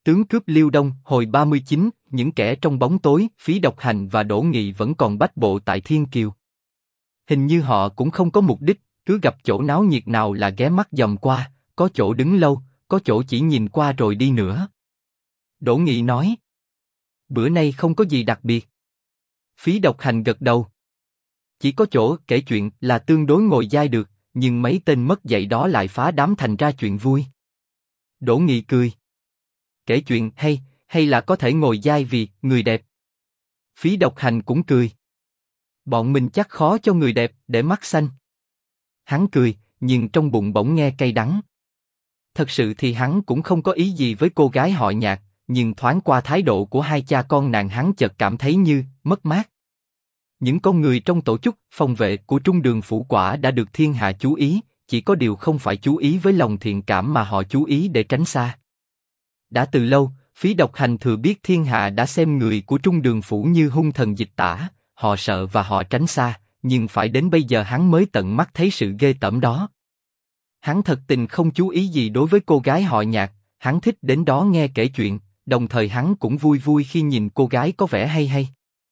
Tướng cướp Liêu Đông, hồi 39, những kẻ trong bóng tối, Phí Độc Hành và Đỗ Nghị vẫn còn bách bộ tại Thiên Kiều. Hình như họ cũng không có mục đích, cứ gặp chỗ náo nhiệt nào là ghé mắt dòm qua, có chỗ đứng lâu, có chỗ chỉ nhìn qua rồi đi nữa. Đỗ Nghị nói. Bữa nay không có gì đặc biệt. Phí Độc Hành gật đầu. Chỉ có chỗ kể chuyện là tương đối ngồi dai được, nhưng mấy tên mất dạy đó lại phá đám thành ra chuyện vui. Đỗ Nghị cười. Kể chuyện hay là có thể ngồi dai vì người đẹp. Phí Độc Hành cũng cười. Bọn mình chắc khó cho người đẹp để mắt xanh. Hắn cười, nhưng trong bụng bỗng nghe cay đắng. Thật sự thì hắn cũng không có ý gì với cô gái họ Nhạc, nhưng thoáng qua thái độ của hai cha con nàng hắn chợt cảm thấy như mất mát. Những con người trong tổ chức phòng vệ của Trung Đường Phủ quả đã được thiên hạ chú ý, chỉ có điều không phải chú ý với lòng thiện cảm mà họ chú ý để tránh xa. Đã từ lâu, Phí Độc Hành thừa biết thiên hạ đã xem người của Trung Đường Phủ như hung thần dịch tả, họ sợ và họ tránh xa, nhưng phải đến bây giờ hắn mới tận mắt thấy sự ghê tởm đó. Hắn thật tình không chú ý gì đối với cô gái họ Nhạc, hắn thích đến đó nghe kể chuyện, đồng thời hắn cũng vui vui khi nhìn cô gái có vẻ hay hay.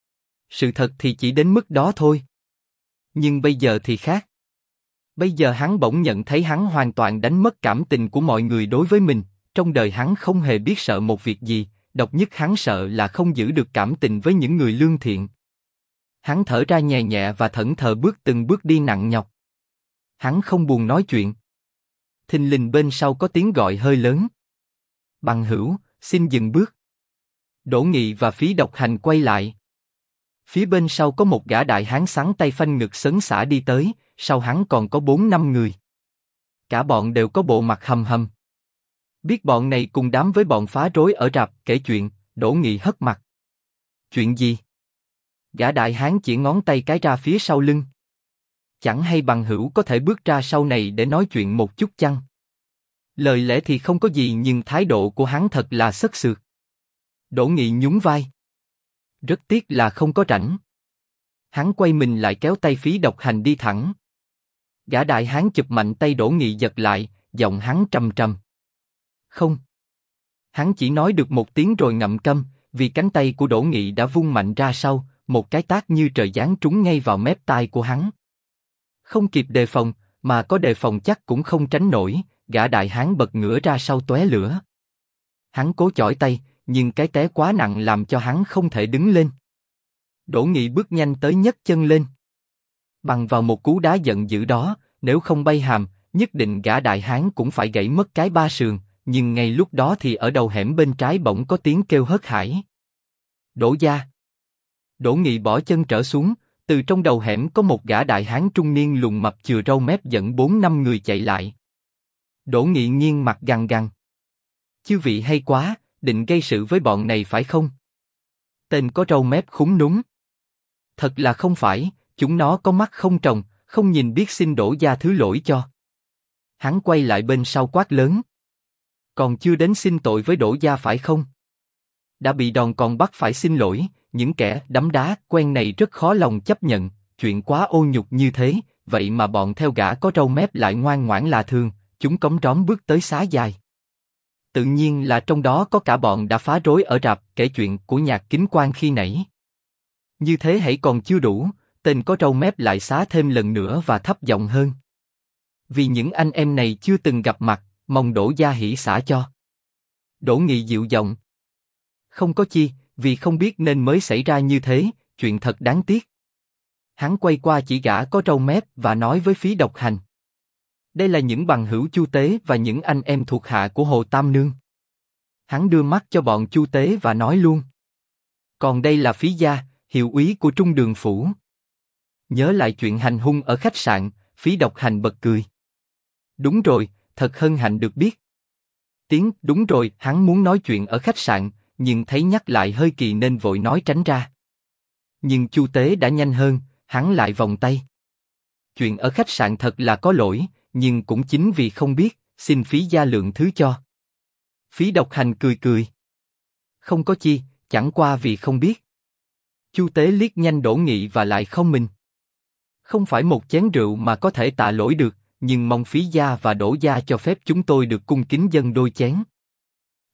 Sự thật thì chỉ đến mức đó thôi. Nhưng bây giờ thì khác. Bây giờ hắn bỗng nhận thấy hắn hoàn toàn đánh mất cảm tình của mọi người đối với mình, trong đời hắn không hề biết sợ một việc gì, độc nhất hắn sợ là không giữ được cảm tình với những người lương thiện. Hắn thở ra nhẹ nhẹ và thẫn thờ bước từng bước đi nặng nhọc. Hắn không buồn nói chuyện. Thình lình bên sau có tiếng gọi hơi lớn. Bằng hữu, xin dừng bước. Đỗ Nghị và Phí Độc Hành quay lại. Phía bên sau có một gã đại hán xắn tay phanh ngực sấn sả đi tới, sau hắn còn có 4-5 người. Cả bọn đều có bộ mặt hầm hầm. Biết bọn này cùng đám với bọn phá rối ở rạp kể chuyện, Đỗ Nghị hất mặt. Chuyện gì? Gã đại hán chỉ ngón tay cái ra phía sau lưng. Chẳng hay bằng hữu có thể bước ra sau này để nói chuyện một chút chăng? Lời lẽ thì không có gì nhưng thái độ của hắn thật là sất sượt. Đỗ Nghị nhún vai. Rất tiếc là không có rảnh. Hắn quay mình lại kéo tay Phí Độc Hành đi thẳng. Gã đại hán chụp mạnh tay Đỗ Nghị giật lại, giọng hắn trầm trầm. Không. Hắn chỉ nói được một tiếng rồi ngậm câm, vì cánh tay của Đỗ Nghị đã vung mạnh ra sau, một cái tát như trời giáng trúng ngay vào mép tai của hắn. Không kịp đề phòng, mà có đề phòng chắc cũng không tránh nổi, gã đại hán bật ngửa ra sau tóe lửa. Hắn cố chỏi tay, nhưng cái té quá nặng làm cho hắn không thể đứng lên. Đỗ Nghị bước nhanh tới nhấc chân lên. Bằng vào một cú đá giận dữ đó, nếu không bay hàm, nhất định gã đại hán cũng phải gãy mất cái ba sườn, nhưng ngay lúc đó thì ở đầu hẻm bên trái bỗng có tiếng kêu hớt hải. Đỗ gia. Đỗ Nghị bỏ chân trở xuống, từ trong đầu hẻm có một gã đại hán trung niên lùn mập chừa râu mép dẫn 4-5 người chạy lại. Đỗ Nghị nghiêng mặt gằn gằn. Chư vị hay quá, định gây sự với bọn này phải không? Tên có râu mép khúm núm. Thật là không phải, chúng nó có mắt không tròng, không nhìn biết xin Đỗ gia thứ lỗi cho. Hắn quay lại bên sau quát lớn. Còn chưa đến xin tội với Đỗ gia phải không? Đã bị đòn còn bắt phải xin lỗi, những kẻ đấm đá quen này rất khó lòng chấp nhận, chuyện quá ô nhục như thế, vậy mà bọn theo gã có râu mép lại ngoan ngoãn là thường, chúng cống róm bước tới xá dài. Tự nhiên là trong đó có cả bọn đã phá rối ở rạp kể chuyện của Nhạc Kính Quan khi nãy. Như thế hãy còn chưa đủ, tên có râu mép lại xá thêm lần nữa và thấp giọng hơn. Vì những anh em này chưa từng gặp mặt, mong Đỗ gia hỷ xả cho. Đỗ Nghị dịu giọng. Không có chi, vì không biết nên mới xảy ra như thế, chuyện thật đáng tiếc. Hắn quay qua chỉ gã có râu mép và nói với Phí Độc Hành. Đây là những bằng hữu Chu Tế và những anh em thuộc hạ của Hồ Tam Nương. Hắn đưa mắt cho bọn Chu Tế và nói luôn. Còn đây là Phí gia, hiệu úy của Trung Đường Phủ. Nhớ lại chuyện hành hung ở khách sạn, Phí Độc Hành bật cười. Đúng rồi, thật hân hạnh được biết. Tiếng đúng rồi, hắn muốn nói chuyện ở khách sạn, nhưng thấy nhắc lại hơi kỳ nên vội nói tránh ra. Nhưng Chu Tế đã nhanh hơn, hắn lại vòng tay. Chuyện ở khách sạn thật là có lỗi, nhưng cũng chính vì không biết, xin Phí gia lượng thứ cho. Phí Độc Hành cười cười. Không có chi, chẳng qua vì không biết. Chu Tế liếc nhanh Đỗ Nghị và lại không mình. Không phải một chén rượu mà có thể tạ lỗi được, nhưng mong Phí gia và Đỗ gia cho phép chúng tôi được cung kính dâng đôi chén.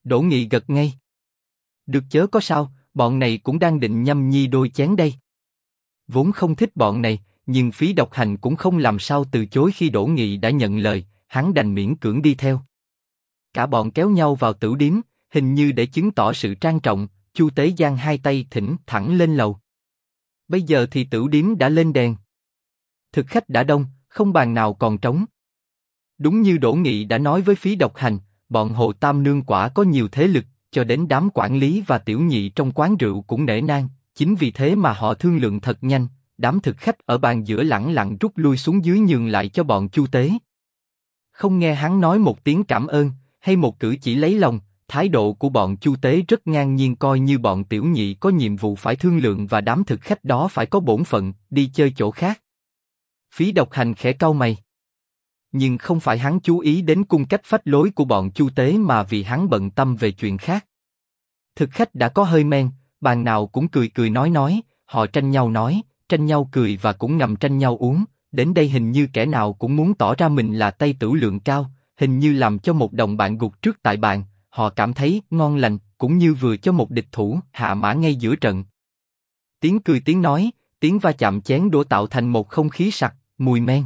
Đỗ Nghị gật ngay. Được chớ có sao, bọn này cũng đang định nhâm nhi đôi chén đây. Vốn không thích bọn này, nhưng Phí Độc Hành cũng không làm sao từ chối khi Đỗ Nghị đã nhận lời, hắn đành miễn cưỡng đi theo. Cả bọn kéo nhau vào tửu điếm, hình như để chứng tỏ sự trang trọng, Chu Tế giang hai tay thỉnh thẳng lên lầu. Bây giờ thì tửu điếm đã lên đèn. Thực khách đã đông, không bàn nào còn trống. Đúng như Đỗ Nghị đã nói với Phí Độc Hành, bọn Hồ Tam Nương quả có nhiều thế lực, cho đến đám quản lý và tiểu nhị trong quán rượu cũng nể nang, chính vì thế mà họ thương lượng thật nhanh, đám thực khách ở bàn giữa lẳng lặng rút lui xuống dưới nhường lại cho bọn Chu Tế. Không nghe hắn nói một tiếng cảm ơn, hay một cử chỉ lấy lòng, thái độ của bọn Chu Tế rất ngang nhiên coi như bọn tiểu nhị có nhiệm vụ phải thương lượng và đám thực khách đó phải có bổn phận, đi chơi chỗ khác. Phí Độc Hành khẽ cau mày. Nhưng không phải hắn chú ý đến cung cách phách lối của bọn Chu Tế mà vì hắn bận tâm về chuyện khác. Thực khách đã có hơi men, bàn nào cũng cười cười nói, họ tranh nhau nói, tranh nhau cười và cũng ngầm tranh nhau uống, đến đây hình như kẻ nào cũng muốn tỏ ra mình là tay tửu lượng cao, hình như làm cho một đồng bạn gục trước tại bàn, họ cảm thấy ngon lành, cũng như vừa cho một địch thủ hạ mã ngay giữa trận. Tiếng cười tiếng nói, tiếng va chạm chén đũa tạo thành một không khí sặc, mùi men.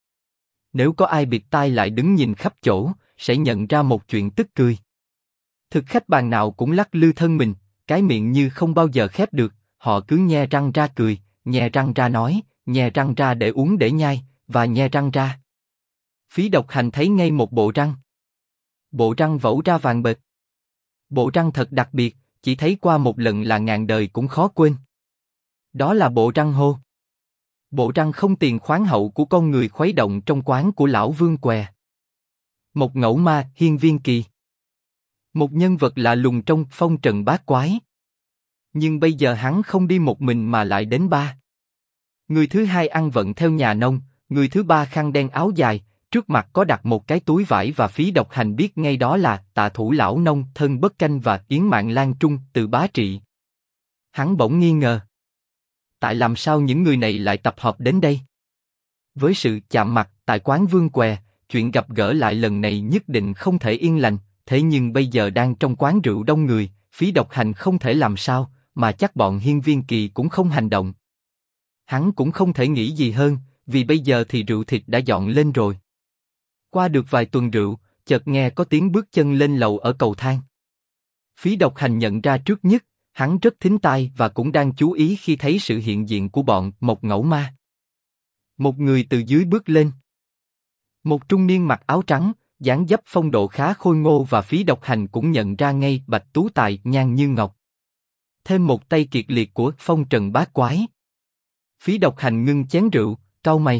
Nếu có ai bịt tai lại đứng nhìn khắp chỗ, sẽ nhận ra một chuyện tức cười. Thực khách bàn nào cũng lắc lư thân mình, cái miệng như không bao giờ khép được, họ cứ nhe răng ra cười, nhe răng ra nói, nhe răng ra để uống để nhai, và nhe răng ra. Phí Độc Hành thấy ngay một bộ răng. Bộ răng vẩu ra vàng bệt. Bộ răng thật đặc biệt, chỉ thấy qua một lần là ngàn đời cũng khó quên. Đó là bộ răng hô. Bộ răng không tiền khoáng hậu của con người khuấy động trong quán của lão Vương Què. Một ngẫu ma, Hiên Viên Kỳ. Một nhân vật lạ lùng trong phong trần bát quái. Nhưng bây giờ hắn không đi một mình mà lại đến ba. Người thứ hai ăn vận theo nhà nông, người thứ ba khăn đen áo dài, trước mặt có đặt một cái túi vải và Phí Độc Hành biết ngay đó là Tạ Thủ lão nông, Thân Bất Canh và Yến Mạng Lan Trung từ Bá Trị. Hắn bỗng nghi ngờ. Tại làm sao những người này lại tập hợp đến đây? Với sự chạm mặt tại quán Vương Què, chuyện gặp gỡ lại lần này nhất định không thể yên lành, thế nhưng bây giờ đang trong quán rượu đông người, Phí Độc Hành không thể làm sao, mà chắc bọn Hiên Viên Kỳ cũng không hành động. Hắn cũng không thể nghĩ gì hơn, vì bây giờ thì rượu thịt đã dọn lên rồi. Qua được vài tuần rượu, chợt nghe có tiếng bước chân lên lầu ở cầu thang. Phí Độc Hành nhận ra trước nhất, hắn rất thính tai và cũng đang chú ý khi thấy sự hiện diện của bọn một ngẫu ma. Một người từ dưới bước lên. Một trung niên mặc áo trắng, dáng dấp phong độ khá khôi ngô và Phí Độc Hành cũng nhận ra ngay Bạch Tú Tài nhan như ngọc. Thêm một tay kiệt liệt của phong trần bát quái. Phí Độc Hành ngưng chén rượu, cau mày.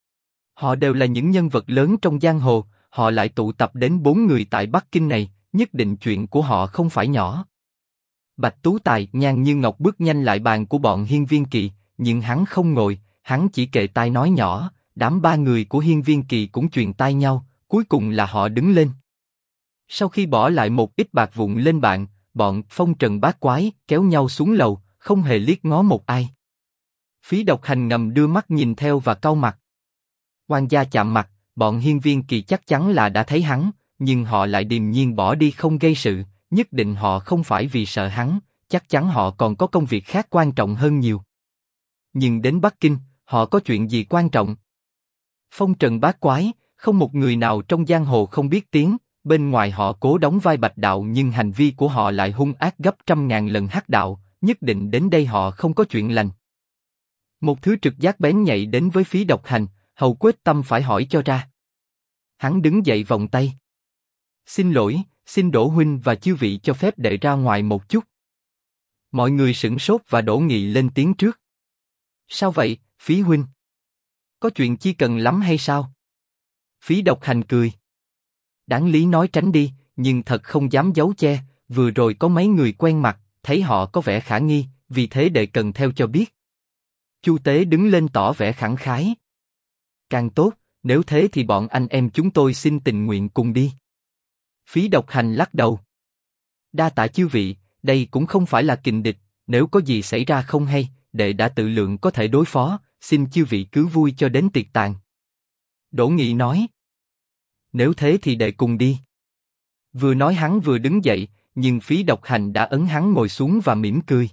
Họ đều là những nhân vật lớn trong giang hồ, họ lại tụ tập đến 4 người tại Bắc Kinh này, nhất định chuyện của họ không phải nhỏ. Bạch Tú Tài nhan như ngọc bước nhanh lại bàn của bọn Hiên Viên Kỳ, nhưng hắn không ngồi, hắn chỉ kề tai nói nhỏ, đám ba người của Hiên Viên Kỳ cũng truyền tai nhau, cuối cùng là họ đứng lên. Sau khi bỏ lại một ít bạc vụn lên bàn, bọn phong trần bát quái kéo nhau xuống lầu, không hề liếc ngó một ai. Phí Độc Hành ngầm đưa mắt nhìn theo và cau mặt. Quan gia chạm mặt, bọn Hiên Viên Kỳ chắc chắn là đã thấy hắn, nhưng họ lại điềm nhiên bỏ đi không gây sự, nhất định họ không phải vì sợ hắn, chắc chắn họ còn có công việc khác quan trọng hơn nhiều. Nhưng đến Bắc Kinh, họ có chuyện gì quan trọng? Phong trần bát quái, không một người nào trong giang hồ không biết tiếng, bên ngoài họ cố đóng vai bạch đạo nhưng hành vi của họ lại hung ác gấp 100.000 lần hắc đạo, nhất định đến đây họ không có chuyện lành. Một thứ trực giác bén nhạy đến với Phí Độc Hành, hầu quyết tâm phải hỏi cho ra. Hắn đứng dậy vòng tay. Xin lỗi, xin Đỗ huynh và chư vị cho phép đệ ra ngoài một chút. Mọi người sửng sốt và Đỗ Nghị lên tiếng trước. Sao vậy, Phí huynh? Có chuyện chi cần lắm hay sao? Phí Độc Hành cười. Đáng lý nói tránh đi, nhưng thật không dám giấu che, vừa rồi có mấy người quen mặt, thấy họ có vẻ khả nghi, vì thế đệ cần theo cho biết. Chu Tế đứng lên tỏ vẻ khẳng khái. Càng tốt, nếu thế thì bọn anh em chúng tôi xin tình nguyện cùng đi. Phí Độc Hành lắc đầu. Đa tạ chư vị, đây cũng không phải là kình địch, nếu có gì xảy ra không hay, đệ đã tự lượng có thể đối phó, xin chư vị cứ vui cho đến tiệc tàn. Đỗ Nghị nói. Nếu thế thì đệ cùng đi. Vừa nói hắn vừa đứng dậy, nhưng Phí Độc Hành đã ấn hắn ngồi xuống và mỉm cười.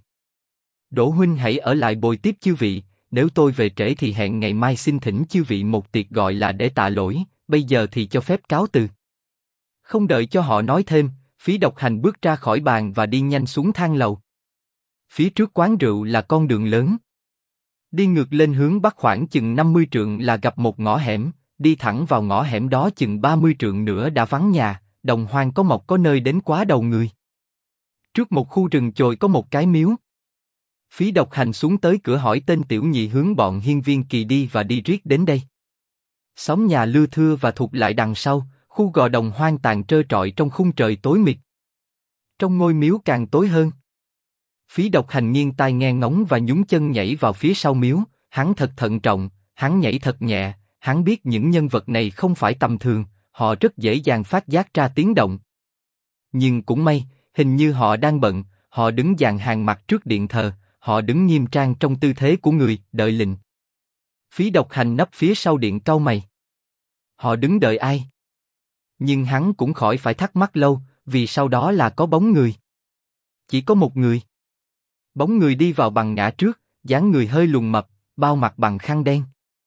Đỗ huynh hãy ở lại bồi tiếp chư vị, nếu tôi về trễ thì hẹn ngày mai xin thỉnh chư vị một tiệc gọi là để tạ lỗi, bây giờ thì cho phép cáo từ. Không đợi cho họ nói thêm, Phí Độc Hành bước ra khỏi bàn và đi nhanh xuống thang lầu. Phía trước quán rượu là con đường lớn. Đi ngược lên hướng bắc khoảng chừng 50 trượng là gặp một ngõ hẻm, đi thẳng vào ngõ hẻm đó chừng 30 trượng nữa đã vắng nhà, đồng hoang có mọc có nơi đến quá đầu người. Trước một khu rừng chồi có một cái miếu. Phí Độc Hành xuống tới cửa hỏi tên tiểu nhị hướng bọn Hiên Viên Kỳ đi và đi riết đến đây. Xóm nhà lưa thưa và thụt lại đằng sau, khu gò đồng hoang tàn trơ trọi trong khung trời tối mịt. Trong ngôi miếu càng tối hơn. Phí Độc Hành nghiêng tai nghe ngóng và nhún chân nhảy vào phía sau miếu, hắn thật thận trọng, hắn nhảy thật nhẹ, hắn biết những nhân vật này không phải tầm thường, họ rất dễ dàng phát giác ra tiếng động. Nhưng cũng may, hình như họ đang bận, họ đứng dàn hàng mặt trước điện thờ, họ đứng nghiêm trang trong tư thế của người đợi lệnh. Phí Độc Hành nấp phía sau điện cau mày. Họ đứng đợi ai? Nhưng hắn cũng khỏi phải thắc mắc lâu, vì sau đó là có bóng người. Chỉ có một người. Bóng người đi vào bằng ngã trước, dáng người hơi lùn mập, bao mặt bằng khăn đen.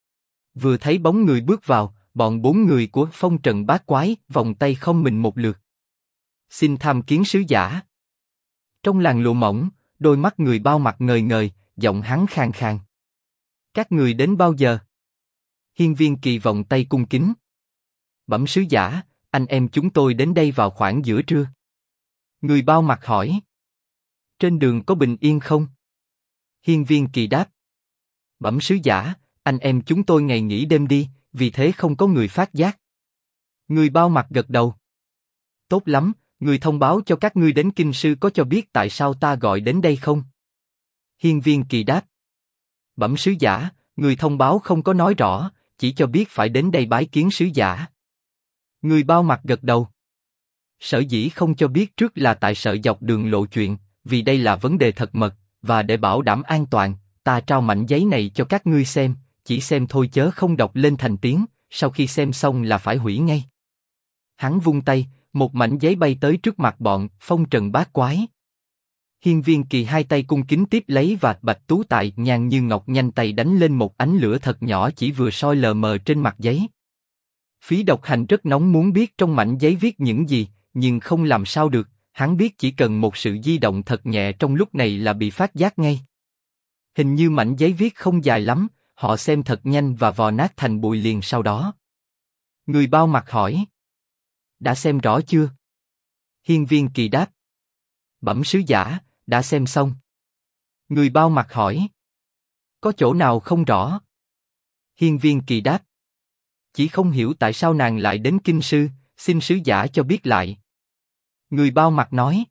Vừa thấy bóng người bước vào, bọn 4 người của Phong Trần Bát Quái vòng tay không mình một lượt. Xin tham kiến sứ giả. Trong làn lụa mỏng, đôi mắt người bao mặt ngời ngời, giọng hắn khàn khàn. Các người đến bao giờ? Hiên Viên Kỳ vòng tay cung kính. Bẩm sứ giả, anh em chúng tôi đến đây vào khoảng giữa trưa. Người bao mặt hỏi. Trên đường có bình yên không? Hiên Viên Kỳ đáp. Bẩm sứ giả, anh em chúng tôi ngày nghỉ đêm đi, vì thế không có người phát giác. Người bao mặt gật đầu. Tốt lắm, người thông báo cho các ngươi đến kinh sư có cho biết tại sao ta gọi đến đây không? Hiên Viên Kỳ đáp. Bẩm sứ giả, người thông báo không có nói rõ, chỉ cho biết phải đến đây bái kiến sứ giả. Người bao mặt gật đầu. Sở dĩ không cho biết trước là tại sợ dọc đường lộ chuyện, vì đây là vấn đề thật mật, và để bảo đảm an toàn, ta trao mảnh giấy này cho các ngươi xem, chỉ xem thôi chớ không đọc lên thành tiếng, sau khi xem xong là phải hủy ngay. Hắn vung tay, một mảnh giấy bay tới trước mặt bọn Phong Trần Bát Quái. Hiên Viên Kỳ hai tay cung kính tiếp lấy và Bạch Tú Tại nhàn như ngọc nhanh tay đánh lên một ánh lửa thật nhỏ chỉ vừa soi lờ mờ trên mặt giấy. Phí Độc Hành rất nóng muốn biết trong mảnh giấy viết những gì, nhưng không làm sao được, hắn biết chỉ cần một sự di động thật nhẹ trong lúc này là bị phát giác ngay. Hình như mảnh giấy viết không dài lắm, họ xem thật nhanh và vò nát thành bụi liền sau đó. Người bao mặt hỏi. Đã xem rõ chưa? Hiên Viên Kỳ đáp. Bẩm sứ giả, đã xem xong. Người bao mặt hỏi. Có chỗ nào không rõ? Hiên Viên Kỳ đáp. Chỉ không hiểu tại sao nàng lại đến kinh sư, xin sứ giả cho biết lại. Người bao mặt nói.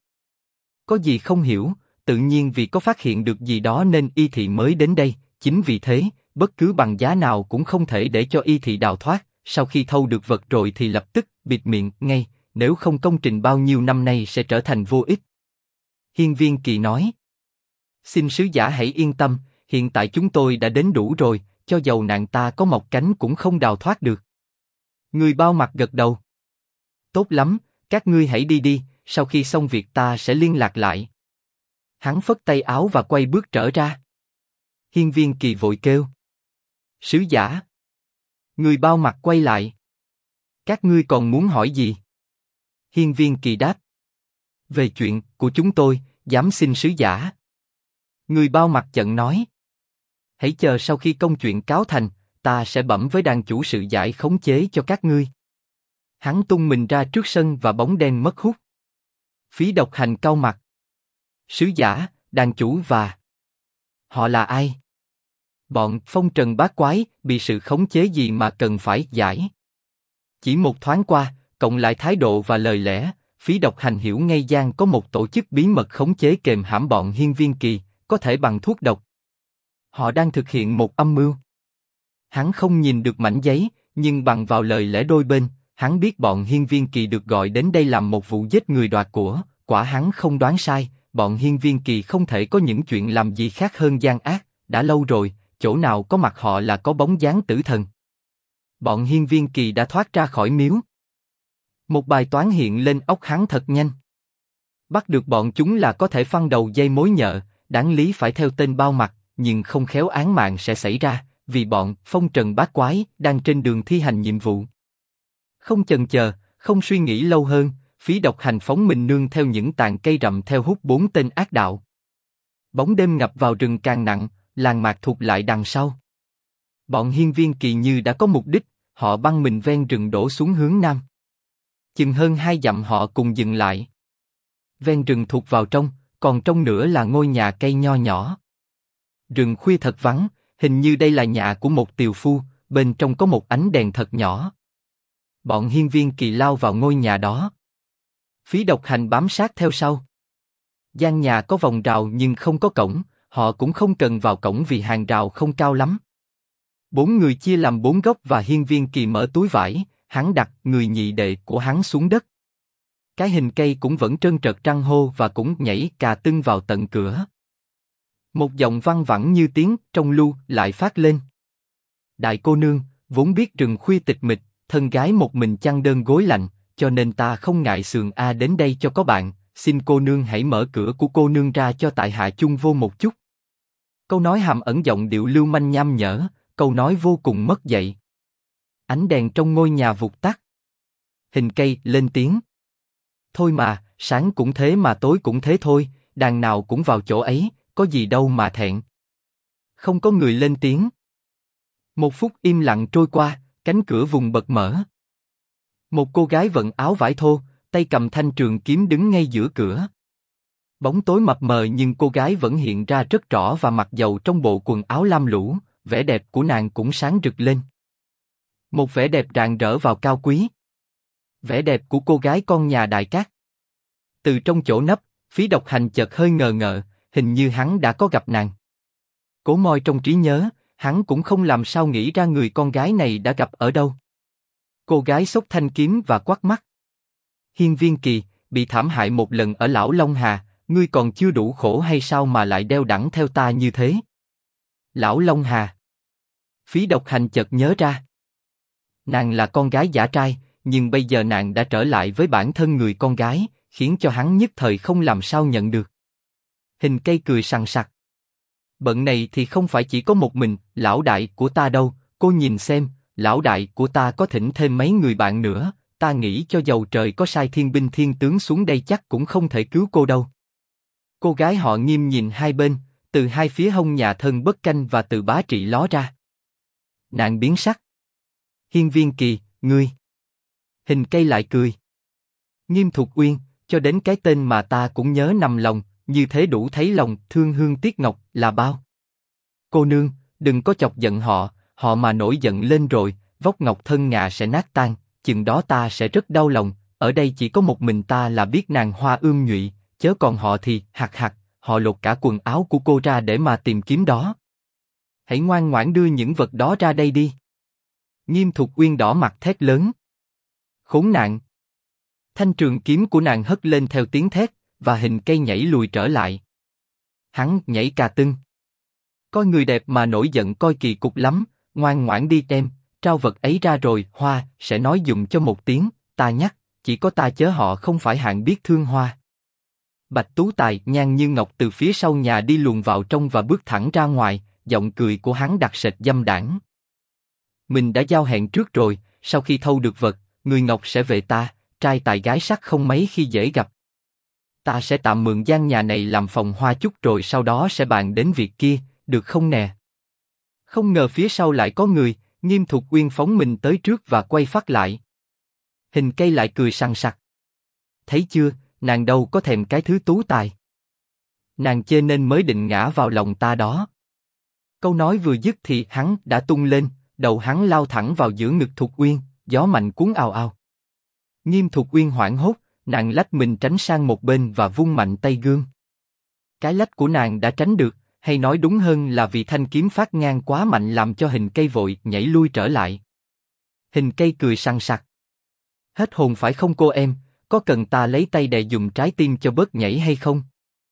Có gì không hiểu, tự nhiên vì có phát hiện được gì đó nên y thị mới đến đây, chính vì thế, bất cứ bằng giá nào cũng không thể để cho y thị đào thoát, sau khi thâu được vật rồi thì lập tức bịt miệng ngay, nếu không công trình bao nhiêu năm nay sẽ trở thành vô ích. Hiên Viên Kỳ nói. Xin sứ giả hãy yên tâm, hiện tại chúng tôi đã đến đủ rồi, cho dầu nàng ta có mọc cánh cũng không đào thoát được. Người bao mặt gật đầu. Tốt lắm, các ngươi hãy đi đi, sau khi xong việc ta sẽ liên lạc lại. Hắn phất tay áo và quay bước trở ra. Hiên Viên Kỳ vội kêu. Sứ giả. Người bao mặt quay lại. Các ngươi còn muốn hỏi gì? Hiên Viên Kỳ đáp. Về chuyện của chúng tôi, dám xin sứ giả. Người bao mặt chận nói. Hãy chờ sau khi công chuyện cáo thành, ta sẽ bẩm với đàn chủ sự giải khống chế cho các ngươi. Hắn tung mình ra trước sân và bóng đen mất hút. Phí Độc Hành cau mặt. Sứ giả, đàn chủ và... Họ là ai? Bọn Phong Trần Bát Quái bị sự khống chế gì mà cần phải giải? Chỉ một thoáng qua, cộng lại thái độ và lời lẽ, Phí Độc Hành hiểu ngay Giang có một tổ chức bí mật khống chế kềm hãm bọn Hiên Viên Kỳ, có thể bằng thuốc độc. Họ đang thực hiện một âm mưu. Hắn không nhìn được mảnh giấy, nhưng bằng vào lời lẽ đôi bên, hắn biết bọn Hiên Viên Kỳ được gọi đến đây làm một vụ giết người đoạt của, quả hắn không đoán sai, bọn Hiên Viên Kỳ không thể có những chuyện làm gì khác hơn gian ác, đã lâu rồi, chỗ nào có mặt họ là có bóng dáng tử thần. Bọn Hiên Viên Kỳ đã thoát ra khỏi miếu. Một bài toán hiện lên óc hắn thật nhanh. Bắt được bọn chúng là có thể phăng đầu dây mối nhợ, đáng lý phải theo tên bao mặt, nhưng không khéo án mạng sẽ xảy ra, vì bọn phong trần bát quái đang trên đường thi hành nhiệm vụ. Không chần chờ, không suy nghĩ lâu hơn, Phí Độc Hành phóng mình nương theo những tàn cây rậm theo hút 4 tên ác đạo. Bóng đêm ngập vào rừng càng nặng, làng mạc thụt lại đằng sau. Bọn Hiên Viên Kỳ như đã có mục đích, họ băng mình ven rừng đổ xuống hướng nam. Chừng hơn 2 dặm họ cùng dừng lại. Ven rừng thụt vào trong, còn trong nữa là ngôi nhà cây nho nhỏ. Rừng khuya thật vắng, hình như đây là nhà của một tiều phu, bên trong có một ánh đèn thật nhỏ. Bọn Hiên Viên Kỳ lao vào ngôi nhà đó. Phí Độc Hành bám sát theo sau. Gian nhà có vòng rào nhưng không có cổng, họ cũng không cần vào cổng vì hàng rào không cao lắm. 4 người chia làm 4 góc và Hiên Viên Kỳ mở túi vải, hắn đặt người nhị đệ của hắn xuống đất. Cái hình cây cũng vẫn trơn trật trăng hô và cũng nhảy cà tưng vào tận cửa. Một giọng văng vẳng như tiếng trong lu lại phát lên. Đại cô nương, vốn biết rừng khuya tịch mịch, thân gái một mình chăn đơn gối lạnh, cho nên ta không ngại sườn đến đây cho có bạn, xin cô nương hãy mở cửa của cô nương ra cho tại hạ chung vô một chút. Câu nói hàm ẩn giọng điệu lưu manh nham nhở, câu nói vô cùng mất dạy. Ánh đèn trong ngôi nhà vụt tắt. Hình cây lên tiếng. Thôi mà, sáng cũng thế mà tối cũng thế thôi, đàn nào cũng vào chỗ ấy, có gì đâu mà thẹn. Không có người lên tiếng. Một phút im lặng trôi qua, cánh cửa vùng bật mở. Một cô gái vận áo vải thô, tay cầm thanh trường kiếm đứng ngay giữa cửa. Bóng tối mập mờ nhưng cô gái vẫn hiện ra rất rõ và mặc dầu trong bộ quần áo lam lũ, vẻ đẹp của nàng cũng sáng rực lên. Một vẻ đẹp rạng rỡ vào cao quý. Vẻ đẹp của cô gái con nhà Đại Cát. Từ trong chỗ nấp, Phí Độc Hành chợt hơi ngờ ngợ, hình như hắn đã có gặp nàng. Cố moi trong trí nhớ, hắn cũng không làm sao nghĩ ra người con gái này đã gặp ở đâu. Cô gái xốc thanh kiếm và quát mắt. Hiên Viên Kỳ, bị thảm hại một lần ở Lão Long Hà, ngươi còn chưa đủ khổ hay sao mà lại đeo đẳng theo ta như thế? Lão Long Hà. Phí Độc Hành chợt nhớ ra. Nàng là con gái giả trai, nhưng bây giờ nàng đã trở lại với bản thân người con gái, khiến cho hắn nhất thời không làm sao nhận được. Hình cây cười sằng sặc. Bận này thì không phải chỉ có một mình, lão đại của ta đâu, cô nhìn xem, lão đại của ta có thỉnh thêm mấy người bạn nữa, ta nghĩ cho dầu trời có sai thiên binh thiên tướng xuống đây chắc cũng không thể cứu cô đâu. Cô gái họ Nghiêm nhìn hai bên, từ hai phía hông nhà thân bất canh và từ bá trị ló ra. Nàng biến sắc. Hiên Viên Kỳ, ngươi. Hình cây lại cười. Nghiêm Thục Uyên, cho đến cái tên mà ta cũng nhớ nằm lòng, như thế đủ thấy lòng thương hương tiếc ngọc là bao. Cô nương, đừng có chọc giận họ, họ mà nổi giận lên rồi, vóc ngọc thân ngà sẽ nát tan, chừng đó ta sẽ rất đau lòng. Ở đây chỉ có một mình ta là biết nàng hoa ươm nhụy, chớ còn họ thì hạc hạc, họ lột cả quần áo của cô ra để mà tìm kiếm đó. Hãy ngoan ngoãn đưa những vật đó ra đây đi. Nghiêm Thục Uyên đỏ mặt thét lớn. Khốn nạn! Thanh trường kiếm của nàng hất lên theo tiếng thét, và hình cây nhảy lùi trở lại. Hắn nhảy cà tưng. Coi người đẹp mà nổi giận coi kỳ cục lắm, ngoan ngoãn đi em, trao vật ấy ra rồi Hoa sẽ nói dùm cho một tiếng, ta nhắc, chỉ có ta chớ họ không phải hạng biết thương Hoa. Bạch Tú Tài nhang như ngọc từ phía sau nhà đi luồn vào trong và bước thẳng ra ngoài, giọng cười của hắn đặc sệt dâm đãng. Mình đã giao hẹn trước rồi, sau khi thâu được vật, người ngọc sẽ về ta, trai tài gái sắc không mấy khi dễ gặp. Ta sẽ tạm mượn gian nhà này làm phòng hoa chút rồi sau đó sẽ bàn đến việc kia, được không nè? Không ngờ phía sau lại có người, Nghiêm Thục Uyên phóng mình tới trước và quay phát lại. Hình cây lại cười sằng sặc. Thấy chưa, nàng đâu có thèm cái thứ Tú Tài. Nàng chê nên mới định ngã vào lòng ta đó. Câu nói vừa dứt thì hắn đã tung lên, đầu hắn lao thẳng vào giữa ngực Thục Uyên, gió mạnh cuốn ào ào. Nghiêm Thục Uyên hoảng hốt, nàng lách mình tránh sang một bên và vung mạnh tay gươm. Cái lách của nàng đã tránh được, hay nói đúng hơn là vì thanh kiếm phát ngang quá mạnh làm cho hình cây vội nhảy lui trở lại. Hình cây cười sằng sặc. Hết hồn phải không cô em, có cần ta lấy tay đè dùm trái tim cho bớt nhảy hay không?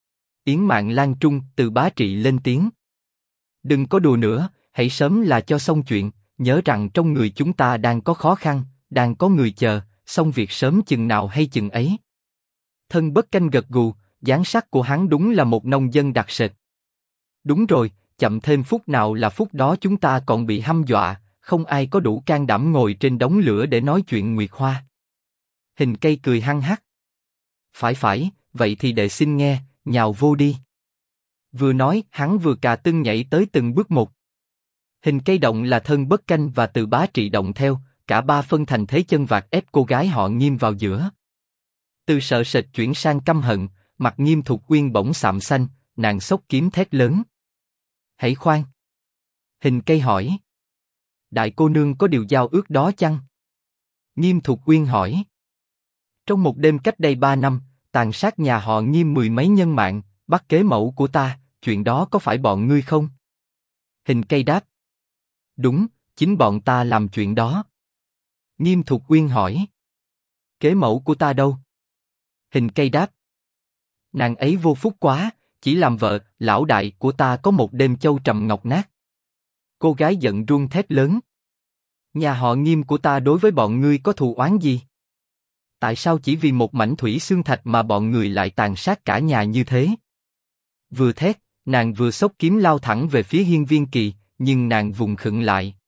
Yến Mạn Lan Trung từ bá trị lên tiếng. Đừng có đùa nữa, hãy sớm là cho xong chuyện, nhớ rằng trong người chúng ta đang có khó khăn, đang có người chờ, xong việc sớm chừng nào hay chừng ấy. Thân bất canh gật gù, dáng sắc của hắn đúng là một nông dân đặc sệt. Đúng rồi, chậm thêm phút nào là phút đó chúng ta còn bị hăm dọa, không ai có đủ can đảm ngồi trên đống lửa để nói chuyện Nguyệt Hoa. Hình cây cười hăng hắc. Phải, vậy thì đệ xin nghe, nhào vô đi. Vừa nói, hắn vừa cà tưng nhảy tới từng bước một. Hình cây động là thân bất canh và Từ Bá Trị động theo, cả ba phân thành thế chân vạc ép cô gái họ Nghiêm vào giữa. Từ sợ sệt chuyển sang căm hận, mặt Nghiêm Thục Uyên bỗng sạm xanh, nàng xốc kiếm thét lớn. Hãy khoan! Hình cây hỏi. Đại cô nương có điều giao ước đó chăng? Nghiêm Thục Uyên hỏi. Trong một đêm cách đây 3 năm, tàn sát nhà họ Nghiêm 10 mấy nhân mạng, bắt kế mẫu của ta, chuyện đó có phải bọn ngươi không? Hình cây đáp. Đúng, chính bọn ta làm chuyện đó. Nghiêm Thục Uyên hỏi. Kế mẫu của ta đâu? Hình cây đáp. Nàng ấy vô phúc quá, chỉ làm vợ, lão đại của ta có một đêm châu trầm ngọc nát. Cô gái giận run thét lớn. Nhà họ Nghiêm của ta đối với bọn ngươi có thù oán gì? Tại sao chỉ vì một mảnh thủy xương thạch mà bọn người lại tàn sát cả nhà như thế? Vừa thét, nàng vừa xốc kiếm lao thẳng về phía Hiên Viên Kỳ, nhưng nàng vùng khựng lại.